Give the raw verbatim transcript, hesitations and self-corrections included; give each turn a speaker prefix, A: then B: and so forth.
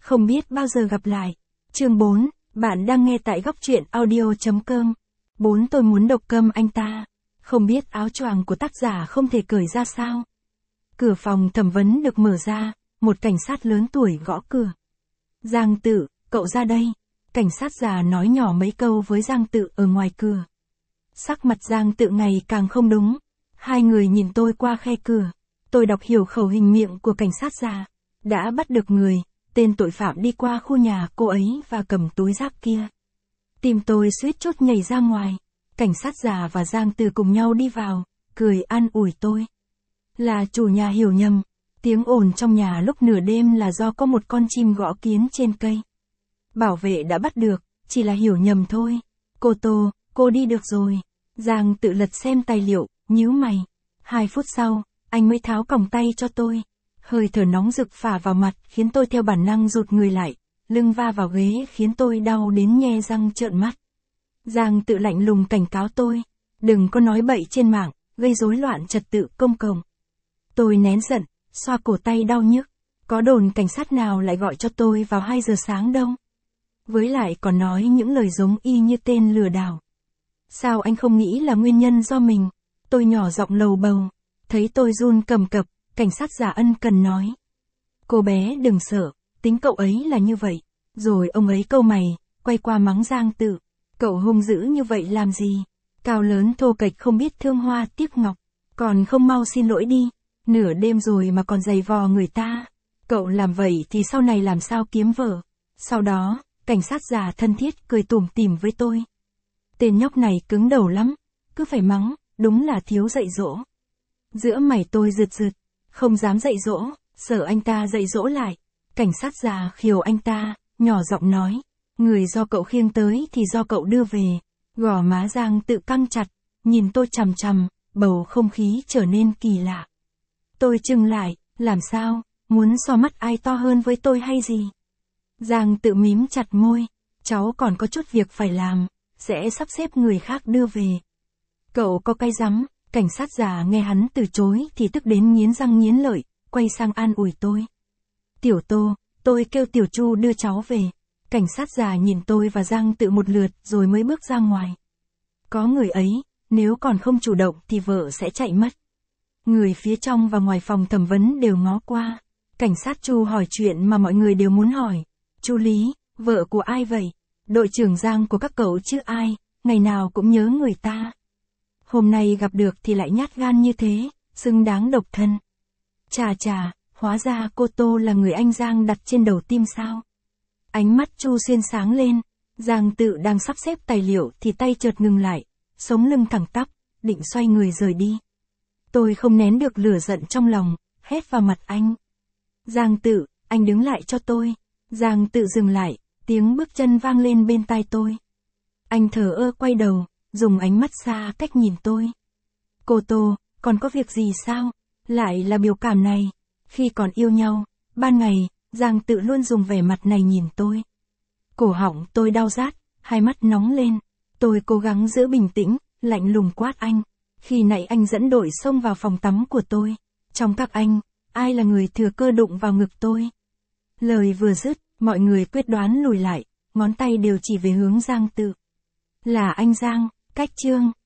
A: không biết bao giờ gặp lại. Chương bốn, bạn đang nghe tại góc truyện audio chấm com. bốn Tôi muốn độc câm anh ta. Không biết áo choàng của tác giả không thể cởi ra sao. Cửa phòng thẩm vấn được mở ra, một cảnh sát lớn tuổi gõ cửa. Giang Tự, cậu ra đây. Cảnh sát già nói nhỏ mấy câu với Giang Tự ở ngoài cửa. Sắc mặt Giang Tự ngày càng không đúng. Hai người nhìn tôi qua khe cửa. Tôi đọc hiểu khẩu hình miệng của cảnh sát già. Đã bắt được người, tên tội phạm đi qua khu nhà cô ấy và cầm túi rác kia. Tim tôi suýt chút nhảy ra ngoài. Cảnh sát già và Giang Tự cùng nhau đi vào, cười an ủi tôi. Là chủ nhà hiểu nhầm. Tiếng ồn trong nhà lúc nửa đêm là do có một con chim gõ kiến trên cây. Bảo vệ đã bắt được, chỉ là hiểu nhầm thôi. Cô Tô, cô đi được rồi. Giang Tự lật xem tài liệu, nhíu mày. Hai phút sau, anh mới tháo còng tay cho tôi. Hơi thở nóng rực phả vào mặt khiến tôi theo bản năng rụt người lại. Lưng va vào ghế khiến tôi đau đến nhe răng trợn mắt. Giang Tự lạnh lùng cảnh cáo tôi. Đừng có nói bậy trên mạng, gây rối loạn trật tự công cộng. Tôi nén giận, xoa cổ tay đau nhức. Có đồn cảnh sát nào lại gọi cho tôi vào hai giờ sáng đâu. Với lại còn nói những lời giống y như tên lừa đảo. Sao anh không nghĩ là nguyên nhân do mình? Tôi nhỏ giọng lầu bầu. Thấy tôi run cầm cập, cảnh sát già ân cần nói. Cô bé đừng sợ, tính cậu ấy là như vậy. Rồi ông ấy câu mày, quay qua mắng Giang Tự. Cậu hung dữ như vậy làm gì? Cao lớn thô kệch không biết thương hoa tiếc ngọc. Còn không mau xin lỗi đi. Nửa đêm rồi mà còn giày vò người ta. Cậu làm vậy thì sau này làm sao kiếm vợ? Sau đó, cảnh sát già thân thiết cười tủm tỉm với tôi. Tên nhóc này cứng đầu lắm. Cứ phải mắng, đúng là thiếu dạy dỗ. Giữa mày tôi rượt rượt. Không dám dạy dỗ, sợ anh ta dạy dỗ lại. Cảnh sát già khiều anh ta, nhỏ giọng nói. Người do cậu khiêng tới thì do cậu đưa về. Gò má Giang Tự căng chặt, nhìn tôi chằm chằm, bầu không khí trở nên kỳ lạ. Tôi chừng lại, làm sao, muốn so mắt ai to hơn với tôi hay gì? Giang Tự mím chặt môi, cháu còn có chút việc phải làm, sẽ sắp xếp người khác đưa về. Cậu có cái rắm, cảnh sát già nghe hắn từ chối thì tức đến nghiến răng nghiến lợi, quay sang an ủi tôi. Tiểu Tô, tôi kêu Tiểu Chu đưa cháu về. Cảnh sát già nhìn tôi và Giang Tự một lượt rồi mới bước ra ngoài. Có người ấy, nếu còn không chủ động thì vợ sẽ chạy mất. Người phía trong và ngoài phòng thẩm vấn đều ngó qua. Cảnh sát Chu hỏi chuyện mà mọi người đều muốn hỏi. Chu Lý, vợ của ai vậy? Đội trưởng Giang của các cậu chứ ai, ngày nào cũng nhớ người ta. Hôm nay gặp được thì lại nhát gan như thế, xứng đáng độc thân. Chà chà, hóa ra cô Tô là người anh Giang đặt trên đầu tim sao? Ánh mắt Chu Xuyên sáng lên. Giang Tự đang sắp xếp tài liệu thì tay chợt ngừng lại, sống lưng thẳng tắp, định xoay người rời đi. Tôi không nén được lửa giận trong lòng, hét vào mặt anh. Giang Tự, anh đứng lại cho tôi. Giang Tự dừng lại, tiếng bước chân vang lên bên tai tôi. Anh thờ ơ quay đầu, dùng ánh mắt xa cách nhìn tôi. Cô Tô, còn có việc gì sao? Lại là biểu cảm này. Khi còn yêu nhau, ban ngày, Giang Tự luôn dùng vẻ mặt này nhìn tôi. Cổ họng tôi đau rát, hai mắt nóng lên. Tôi cố gắng giữ bình tĩnh, lạnh lùng quát anh. Khi nãy anh dẫn đội xông vào phòng tắm của tôi. Trong các anh, ai là người thừa cơ đụng vào ngực tôi? Lời vừa dứt, mọi người quyết đoán lùi lại, ngón tay đều chỉ về hướng Giang Tự. Là anh Giang, cách Trương.